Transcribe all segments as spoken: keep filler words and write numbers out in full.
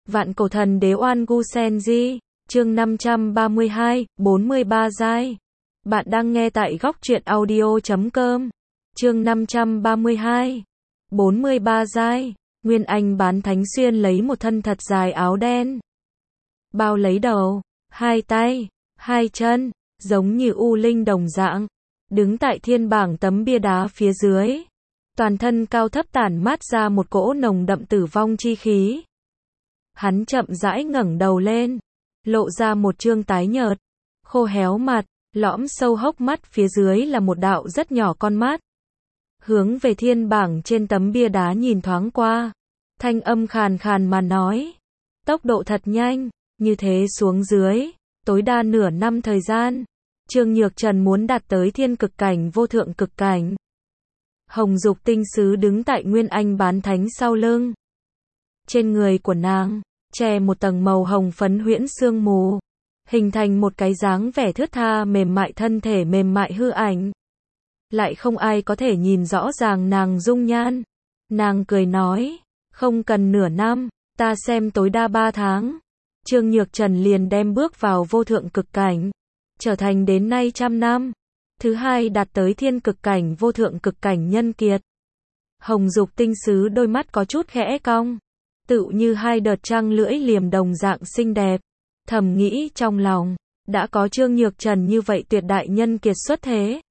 Vạn cổ thần đế Oan Gu Sen Di, chương năm trăm ba mươi hai, bốn mươi ba giai. Bạn đang nghe tại góc truyện audio chấm com. Chương năm trăm ba mươi hai, bốn mươi ba giai. Nguyên Anh bán thánh xuyên lấy một thân thật dài áo đen, bao lấy đầu, hai tay, hai chân, giống như u linh đồng dạng, đứng tại thiên bảng tấm bia đá phía dưới. Toàn thân cao thấp tản mát ra một cỗ nồng đậm tử vong chi khí. Hắn chậm rãi ngẩng đầu lên, lộ ra một trương tái nhợt, khô héo mặt, lõm sâu hốc mắt phía dưới là một đạo rất nhỏ con mắt. Hướng về thiên bảng trên tấm bia đá nhìn thoáng qua, thanh âm khàn khàn mà nói, tốc độ thật nhanh, như thế xuống dưới, tối đa nửa năm thời gian, Trương Nhược Trần muốn đạt tới thiên cực cảnh vô thượng cực cảnh. Hồng Dục tinh sứ đứng tại Nguyên Anh bán thánh sau lưng. Trên người của nàng, che một tầng màu hồng phấn huyễn sương mù, hình thành một cái dáng vẻ thướt tha mềm mại thân thể mềm mại hư ảnh. Lại không ai có thể nhìn rõ ràng nàng dung nhan. Nàng cười nói, không cần nửa năm, ta xem tối đa ba tháng. Trương Nhược Trần liền đem bước vào vô thượng cực cảnh, trở thành đến nay trăm năm. Thứ hai đạt tới thiên cực cảnh vô thượng cực cảnh nhân kiệt. Hồng Dục tinh sứ đôi mắt có chút khẽ cong, tựu như hai đợt trăng lưỡi liềm đồng dạng xinh đẹp. Thầm nghĩ trong lòng, đã có Trương Nhược Trần như vậy tuyệt đại nhân kiệt xuất thế,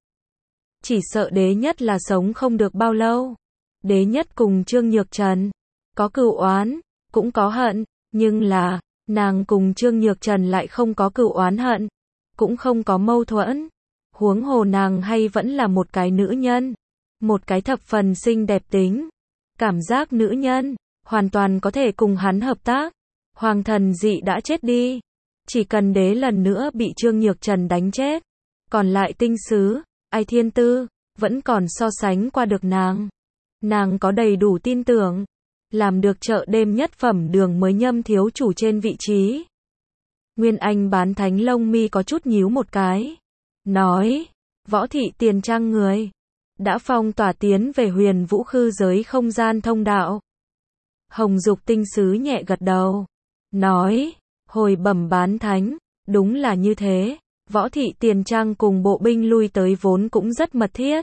chỉ sợ đế nhất là sống không được bao lâu. Đế nhất cùng Trương Nhược Trần có cừu oán, cũng có hận, nhưng là nàng cùng Trương Nhược Trần lại không có cừu oán hận, cũng không có mâu thuẫn. Huống hồ nàng hay vẫn là một cái nữ nhân, một cái thập phần xinh đẹp tính, cảm giác nữ nhân, hoàn toàn có thể cùng hắn hợp tác. Hoàng thần dị đã chết đi, chỉ cần đế lần nữa bị Trương Nhược Trần đánh chết, còn lại tinh sứ, ai thiên tư, vẫn còn so sánh qua được nàng. Nàng có đầy đủ tin tưởng, làm được chợ đêm nhất phẩm đường mới nhâm thiếu chủ trên vị trí. Nguyên Anh bán thánh lông mi có chút nhíu một cái, nói, Võ thị tiền trang người đã phong tỏa tiến về Huyền Vũ Khư giới không gian thông đạo. Hồng Dục tinh sứ nhẹ gật đầu, nói, hồi bẩm bán thánh, đúng là như thế. Võ thị tiền trang cùng bộ binh lui tới vốn cũng rất mật thiết,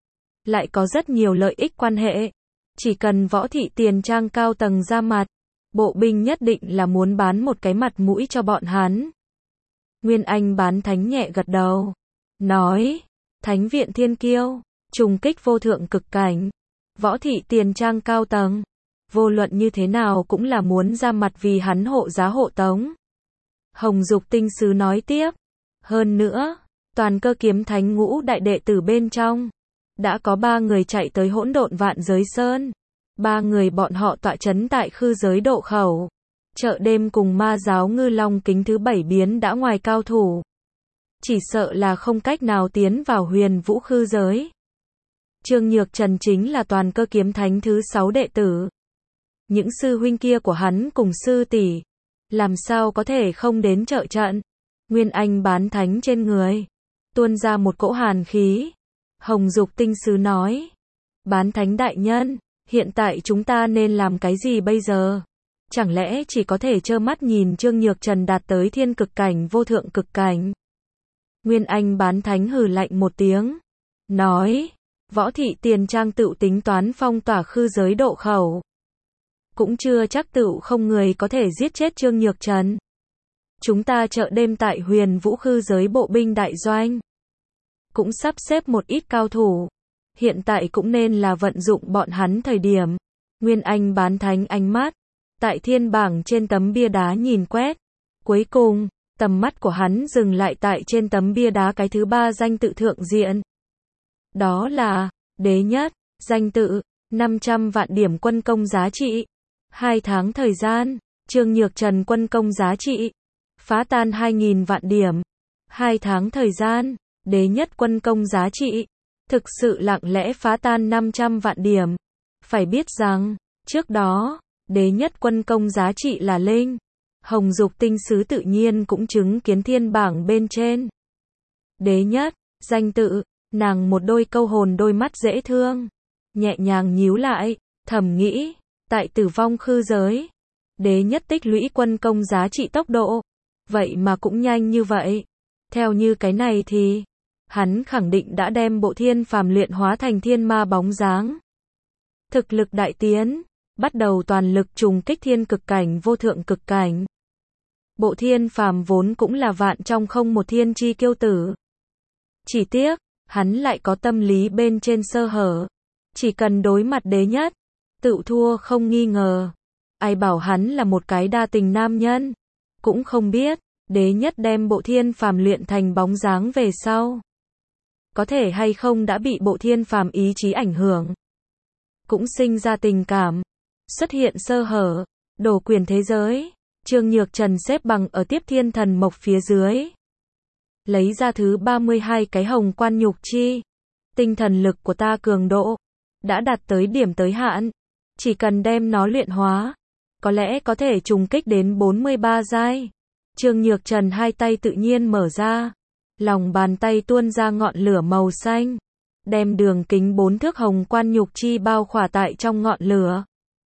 lại có rất nhiều lợi ích quan hệ. Chỉ cần Võ thị tiền trang cao tầng ra mặt, bộ binh nhất định là muốn bán một cái mặt mũi cho bọn hắn. Nguyên Anh bán thánh nhẹ gật đầu, nói, Thánh viện thiên kiêu, trùng kích vô thượng cực cảnh, Võ thị tiền trang cao tầng, vô luận như thế nào cũng là muốn ra mặt vì hắn hộ giá hộ tống. Hồng Dục tinh sứ nói tiếp, hơn nữa, toàn cơ kiếm thánh ngũ đại đệ tử bên trong, đã có ba người chạy tới hỗn độn vạn giới sơn. Ba người bọn họ tọa chấn tại khư giới độ khẩu. Chợ đêm cùng ma giáo ngư long kính thứ bảy biến đã ngoài cao thủ, chỉ sợ là không cách nào tiến vào Huyền Vũ Khư giới. Trương Nhược Trần chính là toàn cơ kiếm thánh thứ sáu đệ tử. Những sư huynh kia của hắn cùng sư tỷ, làm sao có thể không đến trợ trận. Nguyên Anh bán thánh trên người tuôn ra một cỗ hàn khí. Hồng Dục tinh sứ nói, bán thánh đại nhân, hiện tại chúng ta nên làm cái gì bây giờ? Chẳng lẽ chỉ có thể trơ mắt nhìn Trương Nhược Trần đạt tới thiên cực cảnh vô thượng cực cảnh? Nguyên Anh bán thánh hừ lạnh một tiếng, nói, Võ thị tiền trang tự tính toán phong tỏa khư giới độ khẩu, cũng chưa chắc tự không người có thể giết chết Trương Nhược Trần. Chúng ta chợ đêm tại Huyền Vũ Khư giới bộ binh đại doanh, cũng sắp xếp một ít cao thủ, hiện tại cũng nên là vận dụng bọn hắn thời điểm. Nguyên Anh bán thánh ánh mắt tại thiên bảng trên tấm bia đá nhìn quét, cuối cùng tầm mắt của hắn dừng lại tại trên tấm bia đá cái thứ ba danh tự thượng diện. Đó là đế nhất, danh tự, năm trăm vạn điểm quân công giá trị. Hai tháng thời gian, Trương Nhược Trần quân công giá trị phá tan hai nghìn vạn điểm. Hai tháng thời gian, đế nhất quân công giá trị thực sự lặng lẽ phá tan năm trăm vạn điểm. Phải biết rằng, trước đó, đế nhất quân công giá trị là linh. Hồng Dục tinh sứ tự nhiên cũng chứng kiến thiên bảng bên trên. Đế nhất, danh tự, nàng một đôi câu hồn đôi mắt dễ thương, nhẹ nhàng nhíu lại, thầm nghĩ, tại tử vong khư giới, Đế nhất tích lũy quân công giá trị tốc độ. Vậy mà cũng nhanh như vậy. Theo như cái này thì, hắn khẳng định đã đem bộ thiên phàm luyện hóa thành thiên ma bóng dáng. Thực lực đại tiến, bắt đầu toàn lực trùng kích thiên cực cảnh vô thượng cực cảnh. Bộ thiên phàm vốn cũng là vạn trong không một thiên chi kiêu tử. Chỉ tiếc, hắn lại có tâm lý bên trên sơ hở. Chỉ cần đối mặt đế nhất, tự thua không nghi ngờ. Ai bảo hắn là một cái đa tình nam nhân. Cũng không biết, đế nhất đem bộ thiên phàm luyện thành bóng dáng về sau. Có thể hay không đã bị bộ thiên phàm ý chí ảnh hưởng. Cũng sinh ra tình cảm. Xuất hiện sơ hở, đổ quyền thế giới. Trương Nhược Trần xếp bằng ở tiếp thiên thần mộc phía dưới. Lấy ra thứ ba mươi hai cái hồng quan nhục chi. Tinh thần lực của ta cường độ. Đã đạt tới điểm tới hạn. Chỉ cần đem nó luyện hóa. Có lẽ có thể trùng kích đến bốn mươi ba giai. Trương Nhược Trần hai tay tự nhiên mở ra. Lòng bàn tay tuôn ra ngọn lửa màu xanh. Đem đường kính bốn thước hồng quan nhục chi bao khỏa tại trong ngọn lửa.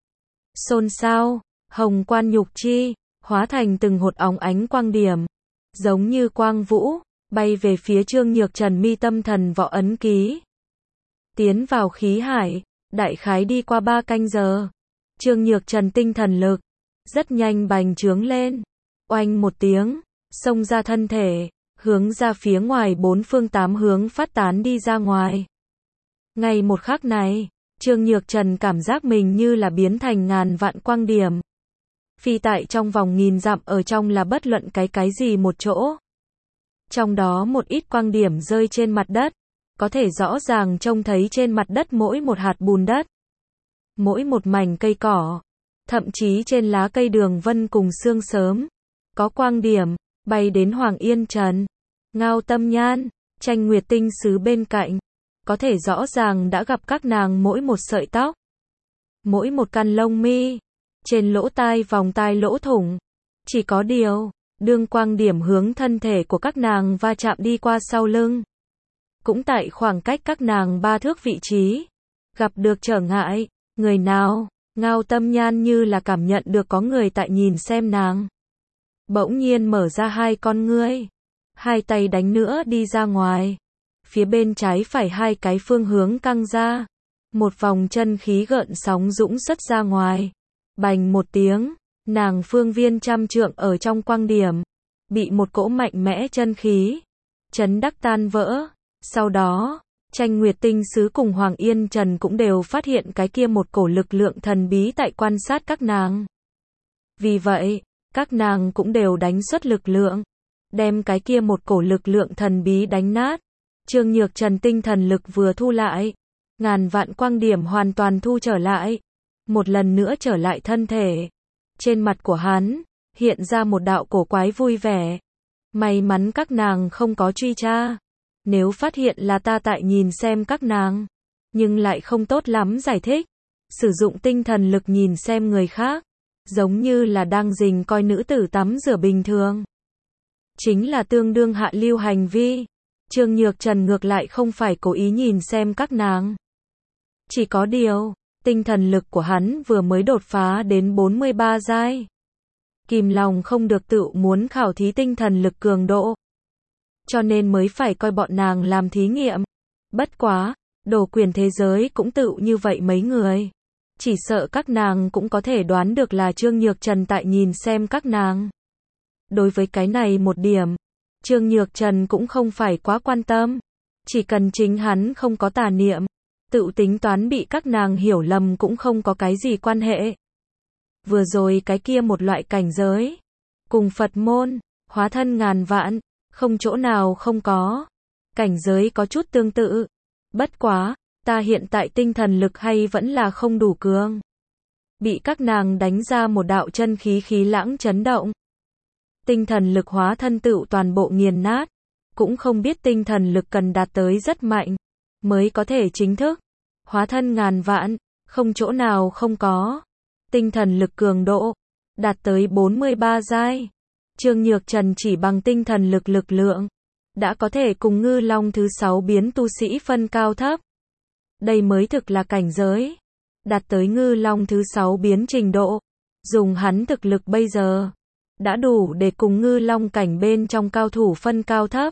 Xôn xao, hồng quan nhục chi, hóa thành từng hột óng ánh quang điểm. Giống như quang vũ, bay về phía Trương Nhược Trần mi tâm thần võ ấn ký. Tiến vào khí hải, đại khái đi qua ba canh giờ. Trương Nhược Trần tinh thần lực, rất nhanh bành trướng lên. Oanh một tiếng, xông ra thân thể, hướng ra phía ngoài bốn phương tám hướng phát tán đi ra ngoài. Ngay một khắc này, Trương Nhược Trần cảm giác mình như là biến thành ngàn vạn quang điểm. Phi tại trong vòng nghìn dặm ở trong là bất luận cái cái gì một chỗ. Trong đó một ít quang điểm rơi trên mặt đất, có thể rõ ràng trông thấy trên mặt đất mỗi một hạt bùn đất, mỗi một mảnh cây cỏ, thậm chí trên lá cây đường vân cùng sương sớm, có quang điểm, bay đến Hoàng Yên Trần, Ngao Tâm Nhan, Tranh Nguyệt Tinh Sứ bên cạnh, có thể rõ ràng đã gặp các nàng mỗi một sợi tóc, mỗi một căn lông mi, trên lỗ tai vòng tai lỗ thủng. Chỉ có điều, đương quang điểm hướng thân thể của các nàng va chạm đi qua sau lưng. Cũng tại khoảng cách các nàng ba thước vị trí, gặp được trở ngại, người nào, Ngao Tâm Nhan như là cảm nhận được có người tại nhìn xem nàng. Bỗng nhiên mở ra hai con ngươi, hai tay đánh nữa đi ra ngoài. Phía bên trái phải hai cái phương hướng căng ra. Một vòng chân khí gợn sóng dũng xuất ra ngoài. Bành một tiếng, nàng phương viên trăm trượng ở trong quang điểm. Bị một cỗ mạnh mẽ chân khí. Chấn đắc tan vỡ. Sau đó, Tranh Nguyệt Tinh Sứ cùng Hoàng Yên Trần cũng đều phát hiện cái kia một cổ lực lượng thần bí tại quan sát các nàng. Vì vậy, các nàng cũng đều đánh xuất lực lượng. Đem cái kia một cổ lực lượng thần bí đánh nát. Trương Nhược Trần tinh thần lực vừa thu lại. Ngàn vạn quang điểm hoàn toàn thu trở lại. Một lần nữa trở lại thân thể. Trên mặt của hắn, hiện ra một đạo cổ quái vui vẻ. May mắn các nàng không có truy tra. Nếu phát hiện là ta tại nhìn xem các nàng. Nhưng lại không tốt lắm giải thích. Sử dụng tinh thần lực nhìn xem người khác. Giống như là đang rình coi nữ tử tắm rửa bình thường. Chính là tương đương hạ lưu hành vi. Trương Nhược Trần ngược lại không phải cố ý nhìn xem các nàng. Chỉ có điều, tinh thần lực của hắn vừa mới đột phá đến bốn mươi ba giai. Kìm lòng không được tự muốn khảo thí tinh thần lực cường độ. Cho nên mới phải coi bọn nàng làm thí nghiệm. Bất quá, đổ quyền thế giới cũng tự như vậy mấy người. Chỉ sợ các nàng cũng có thể đoán được là Trương Nhược Trần tại nhìn xem các nàng. Đối với cái này một điểm, Trương Nhược Trần cũng không phải quá quan tâm. Chỉ cần chính hắn không có tà niệm, tự tính toán bị các nàng hiểu lầm cũng không có cái gì quan hệ. Vừa rồi cái kia một loại cảnh giới, cùng Phật môn, hóa thân ngàn vạn, không chỗ nào không có. Cảnh giới có chút tương tự. Bất quá, ta hiện tại tinh thần lực hay vẫn là không đủ cường. Bị các nàng đánh ra một đạo chân khí khí lãng chấn động. Tinh thần lực hóa thân tựu toàn bộ nghiền nát. Cũng không biết tinh thần lực cần đạt tới rất mạnh. Mới có thể chính thức. Hóa thân ngàn vạn. Không chỗ nào không có. Tinh thần lực cường độ. Đạt tới bốn mươi ba giai. Trương Nhược Trần chỉ bằng tinh thần lực lực lượng. Đã có thể cùng ngư long thứ sáu biến tu sĩ phân cao thấp. Đây mới thực là cảnh giới. Đạt tới ngư long thứ sáu biến trình độ. Dùng hắn thực lực bây giờ, đã đủ để cùng ngư long cảnh bên trong cao thủ phân cao thấp.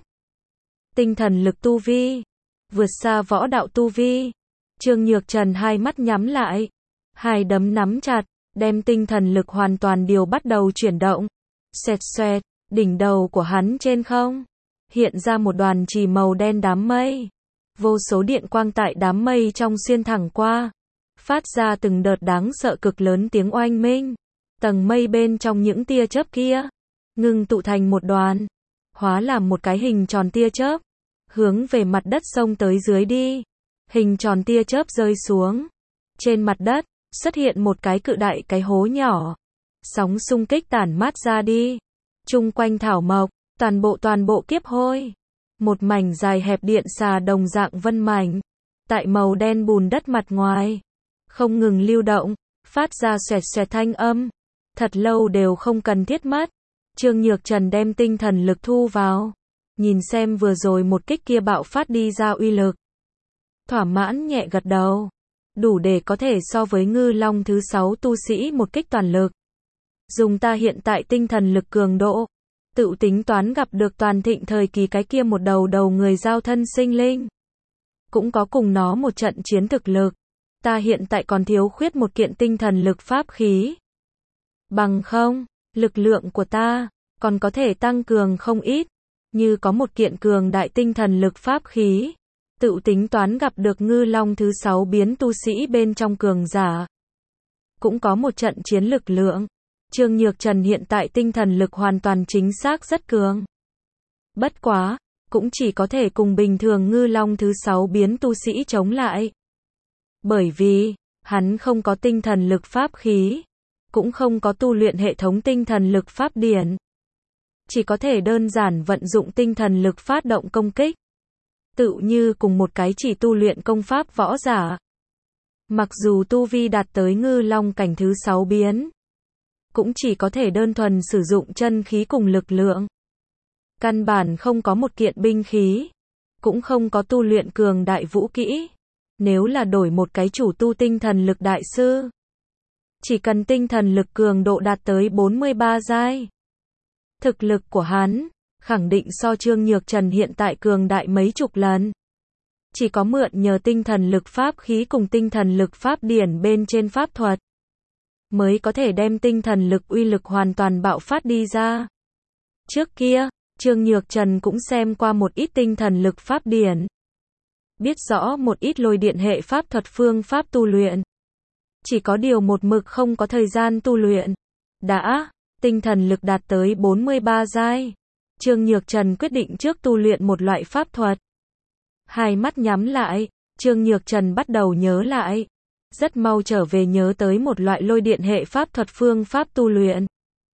Tinh thần lực tu vi, vượt xa võ đạo tu vi. Trương Nhược Trần hai mắt nhắm lại, hai đấm nắm chặt, đem tinh thần lực hoàn toàn điều bắt đầu chuyển động. Xoẹt xoẹt, đỉnh đầu của hắn trên không, hiện ra một đoàn chì màu đen đám mây. Vô số điện quang tại đám mây trong xuyên thẳng qua, phát ra từng đợt đáng sợ cực lớn tiếng oanh minh. Tầng mây bên trong những tia chớp kia, ngưng tụ thành một đoàn, hóa làm một cái hình tròn tia chớp, hướng về mặt đất xông tới dưới đi. Hình tròn tia chớp rơi xuống. Trên mặt đất, xuất hiện một cái cự đại cái hố nhỏ. Sóng xung kích tản mát ra đi. Chung quanh thảo mộc, toàn bộ toàn bộ kiếp hôi. Một mảnh dài hẹp điện xà đồng dạng vân mảnh. Tại màu đen bùn đất mặt ngoài, không ngừng lưu động, phát ra xoẹt xoẹt thanh âm. Thật lâu đều không cần thiết mất. Trương Nhược Trần đem tinh thần lực thu vào. Nhìn xem vừa rồi một kích kia bạo phát đi ra uy lực. Thỏa mãn nhẹ gật đầu. Đủ để có thể so với ngư long thứ sáu tu sĩ một kích toàn lực. Dùng ta hiện tại tinh thần lực cường độ, tự tính toán gặp được toàn thịnh thời kỳ cái kia một đầu đầu người giao thân sinh linh. Cũng có cùng nó một trận chiến thực lực. Ta hiện tại còn thiếu khuyết một kiện tinh thần lực pháp khí. Bằng không, lực lượng của ta còn có thể tăng cường không ít. Như có một kiện cường đại tinh thần lực pháp khí, tự tính toán gặp được ngư long thứ sáu biến tu sĩ bên trong cường giả. Cũng có một trận chiến lực lượng. Trương Nhược Trần hiện tại tinh thần lực hoàn toàn chính xác rất cường. Bất quá, cũng chỉ có thể cùng bình thường ngư long thứ sáu biến tu sĩ chống lại. Bởi vì, hắn không có tinh thần lực pháp khí, cũng không có tu luyện hệ thống tinh thần lực pháp điển. Chỉ có thể đơn giản vận dụng tinh thần lực phát động công kích. Tự như cùng một cái chỉ tu luyện công pháp võ giả. Mặc dù tu vi đạt tới ngư long cảnh thứ sáu biến, cũng chỉ có thể đơn thuần sử dụng chân khí cùng lực lượng. Căn bản không có một kiện binh khí, cũng không có tu luyện cường đại vũ kỹ. Nếu là đổi một cái chủ tu tinh thần lực đại sư, chỉ cần tinh thần lực cường độ đạt tới bốn mươi ba giai. Thực lực của hắn, khẳng định so Trương Nhược Trần hiện tại cường đại mấy chục lần. Chỉ có mượn nhờ tinh thần lực pháp khí cùng tinh thần lực pháp điển bên trên pháp thuật, mới có thể đem tinh thần lực uy lực hoàn toàn bạo phát đi ra. Trước kia, Trương Nhược Trần cũng xem qua một ít tinh thần lực pháp điển. Biết rõ một ít lôi điện hệ pháp thuật phương pháp tu luyện. Chỉ có điều một mực không có thời gian tu luyện. Đã, tinh thần lực đạt tới bốn mươi ba giai. Trương Nhược Trần quyết định trước tu luyện một loại pháp thuật. Hai mắt nhắm lại, Trương Nhược Trần bắt đầu nhớ lại. Rất mau trở về nhớ tới một loại lôi điện hệ pháp thuật phương pháp tu luyện.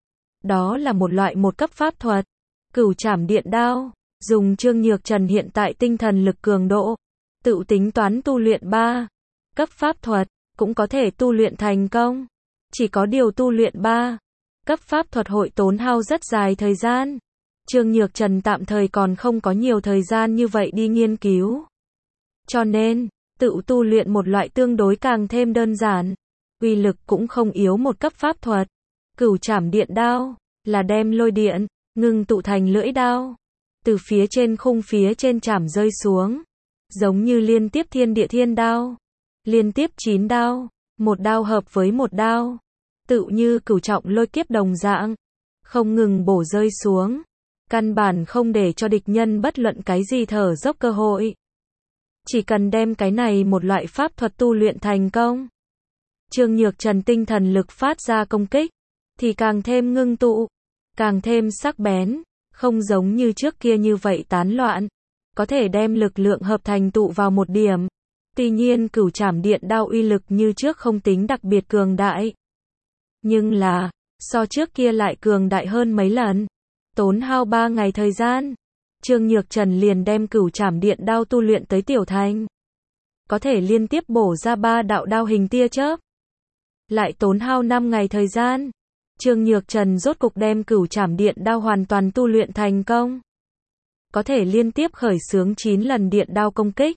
Đó là một loại một cấp pháp thuật. Cửu trảm điện đao. Dùng Trương Nhược Trần hiện tại tinh thần lực cường độ, tự tính toán tu luyện ba cấp pháp thuật, cũng có thể tu luyện thành công. Chỉ có điều tu luyện ba cấp pháp thuật hội tốn hao rất dài thời gian. Trương Nhược Trần tạm thời còn không có nhiều thời gian như vậy đi nghiên cứu. Cho nên, tự tu luyện một loại tương đối càng thêm đơn giản. Uy lực cũng không yếu một cấp pháp thuật. Cửu trảm điện đao, là đem lôi điện, ngưng tụ thành lưỡi đao. Từ phía trên khung phía trên chảm rơi xuống. Giống như liên tiếp thiên địa thiên đao. Liên tiếp chín đao. Một đao hợp với một đao. Tự như cửu trọng lôi kiếp đồng dạng. Không ngừng bổ rơi xuống. Căn bản không để cho địch nhân bất luận cái gì thở dốc cơ hội. Chỉ cần đem cái này một loại pháp thuật tu luyện thành công. Trương Nhược Trần tinh thần lực phát ra công kích. Thì càng thêm ngưng tụ. Càng thêm sắc bén. Không giống như trước kia như vậy tán loạn. Có thể đem lực lượng hợp thành tụ vào một điểm. Tuy nhiên cửu trảm điện đao uy lực như trước không tính đặc biệt cường đại. Nhưng là, so trước kia lại cường đại hơn mấy lần. Tốn hao ba ngày thời gian. Trương Nhược Trần liền đem cửu trảm điện đao tu luyện tới tiểu thành. Có thể liên tiếp bổ ra ba đạo đao hình tia chớp. Lại tốn hao năm ngày thời gian. Trương Nhược Trần rốt cục đem cửu trảm điện đao hoàn toàn tu luyện thành công. Có thể liên tiếp khởi xướng chín lần điện đao công kích.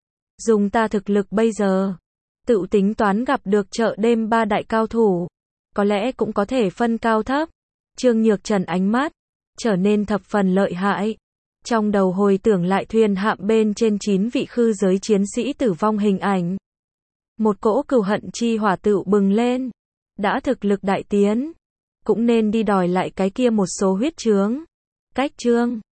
Dùng ta thực lực bây giờ, tự tính toán gặp được chợ đêm ba đại cao thủ. có lẽ cũng có thể phân cao thấp. Trương Nhược Trần ánh mắt trở nên thập phần lợi hại. Trong đầu hồi tưởng lại thuyền hạm bên trên chín vị khư giới chiến sĩ tử vong hình ảnh. Một cỗ cừu hận chi hỏa tựu bừng lên. Đã thực lực đại tiến, cũng nên đi đòi lại cái kia một số huyết chướng. Cách Trương